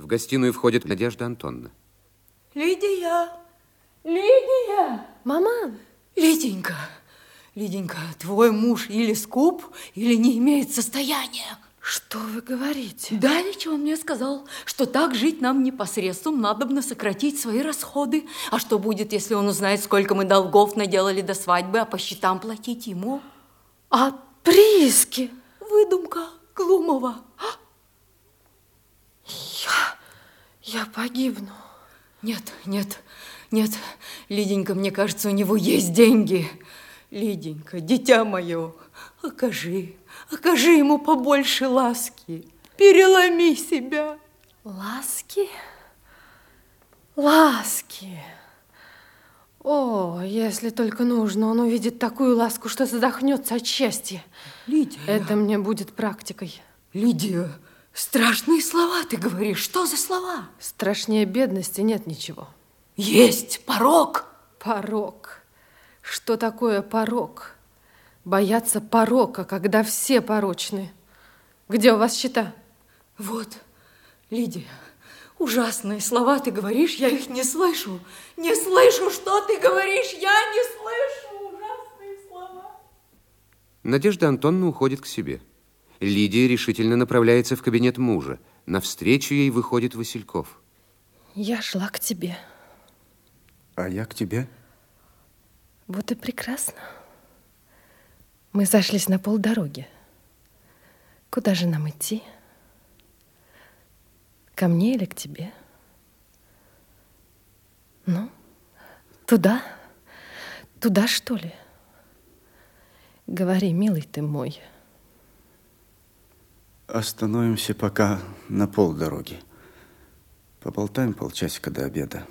В гостиную входит Надежда Антоновна. Лидия! Лидия! Мама! Лиденька! Лиденька, твой муж или скуп, или не имеет состояния. Что вы говорите? Давеча он мне сказал, что так жить нам непосредством, надобно сократить свои расходы. А что будет, если он узнает, сколько мы долгов наделали до свадьбы, а по счетам платить ему? А прииски? Выдумка Глумова. Я погибну. Нет, нет, нет, Лиденька, мне кажется, у него есть деньги. Лиденька, дитя мое, окажи ему побольше ласки. Переломи себя. Ласки? Ласки. О, если только нужно, он увидит такую ласку, что задохнется от счастья. Лидия. Это мне будет практикой. Лидия, страшные слова ты говоришь. Что за слова? Страшнее бедности нет ничего. Есть порок. Порок. Что такое порок? Бояться порока, когда все порочны. Где у вас счета? Вот, Лидия, ужасные слова ты говоришь, я их не слышу. Не слышу, что ты говоришь, я не слышу ужасные слова. Надежда Антоновна уходит к себе. Лидия решительно направляется в кабинет мужа. Навстречу ей выходит Васильков. Я шла к тебе. А я к тебе. Вот и прекрасно. Мы сошлись на полдороги. Куда же нам идти? Ко мне или к тебе? Ну, туда? Туда, что ли? Говори, милый ты мой. Остановимся пока на полдороги. Поболтаем полчасика до обеда.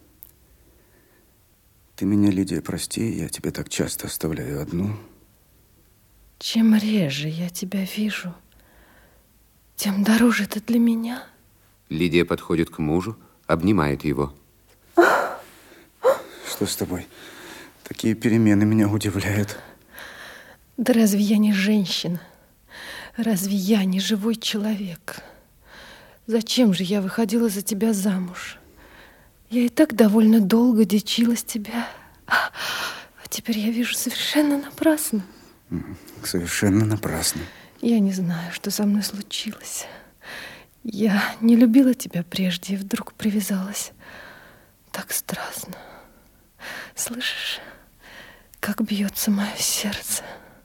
Ты меня, Лидия, прости, я тебя так часто оставляю одну. Чем реже я тебя вижу, тем дороже ты для меня. Лидия подходит к мужу, обнимает его. Что с тобой? Такие перемены меня удивляют. Да разве я не женщина? Разве я не живой человек? Зачем же я выходила за тебя замуж? Я и так довольно долго дичилась тебя. А теперь я вижу совершенно напрасно. Совершенно напрасно. Я не знаю, что со мной случилось. Я не любила тебя прежде и вдруг привязалась. Так страстно. Слышишь, как бьется мое сердце?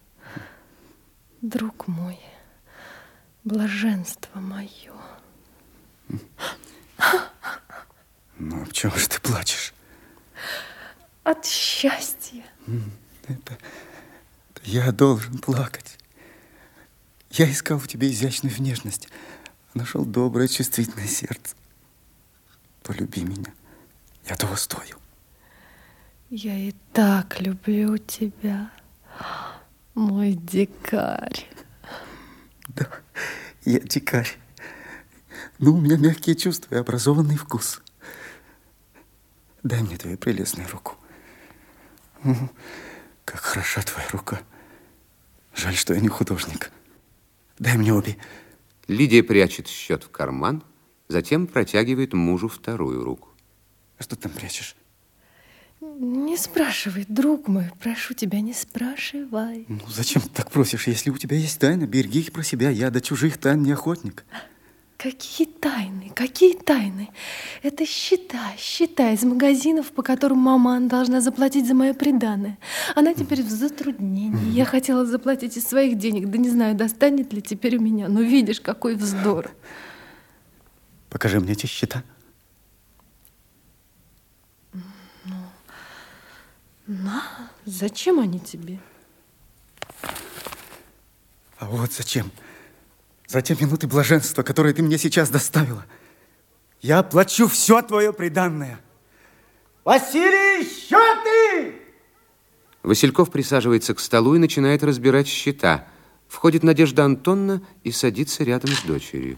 Друг мой, блаженство мое. Ну, а почему же ты плачешь? От счастья. Это я должен плакать. Я искал в тебе изящную внешность, а нашел доброе, чувствительное сердце. Полюби меня. Я того стою. Я и так люблю тебя, мой дикарь. Да, я дикарь. Но у меня мягкие чувства и образованный вкус. Дай мне твою прелестную руку. Как хороша твоя рука. Жаль, что я не художник. Дай мне обе. Лидия прячет счет в карман, затем протягивает мужу вторую руку. А что ты там прячешь? Не спрашивай, друг мой, прошу тебя, не спрашивай. Ну, зачем ты так просишь? Если у тебя есть тайна, береги их про себя. Я до чужих тайн не охотник. Какие тайны, какие тайны? Это счета из магазинов, по которым маман должна заплатить за мое приданое. Она теперь в затруднении. Я хотела заплатить из своих денег, да не знаю, достанет ли теперь у меня. Но видишь, какой вздор. Покажи мне эти счета. На, зачем они тебе? А вот зачем? За те минуты блаженства, которые ты мне сейчас доставила. Я плачу все твое приданное. Василий, счеты! Васильков присаживается к столу и начинает разбирать счета. Входит Надежда Антоновна и садится рядом с дочерью.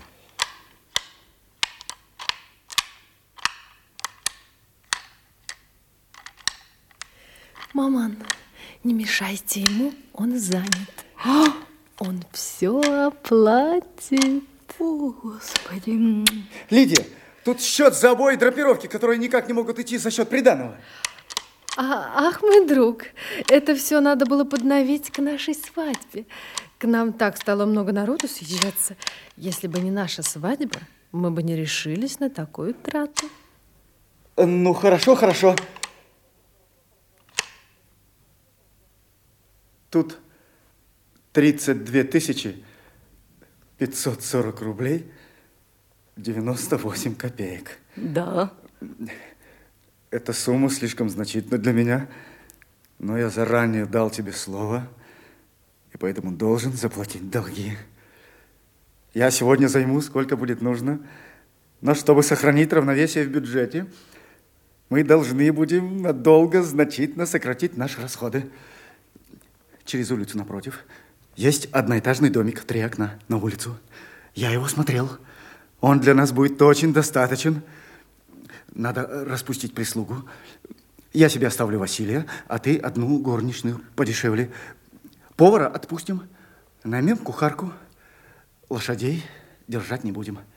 Маман, не мешайте ему, он занят. Он все оплатит. О, Господи. Лидия, тут счет за обои драпировки, которые никак не могут идти за счет приданого. Ах, мой друг, это все надо было подновить к нашей свадьбе. К нам так стало много народу съезжаться. Если бы не наша свадьба, мы бы не решились на такую трату. Ну, хорошо, хорошо. Тут 32 540 рублей 98 копеек. Да. Эта сумма слишком значительна для меня, но я заранее дал тебе слово, и поэтому должен заплатить долги. Я сегодня займу, сколько будет нужно, но чтобы сохранить равновесие в бюджете, мы должны будем надолго значительно сократить наши расходы. Через улицу напротив есть одноэтажный домик, 3 окна на улицу. Я его смотрел. Он для нас будет очень достаточен. Надо распустить прислугу. Я себе оставлю Василия, а ты одну горничную подешевле. Повара отпустим, наймем кухарку. Лошадей держать не будем.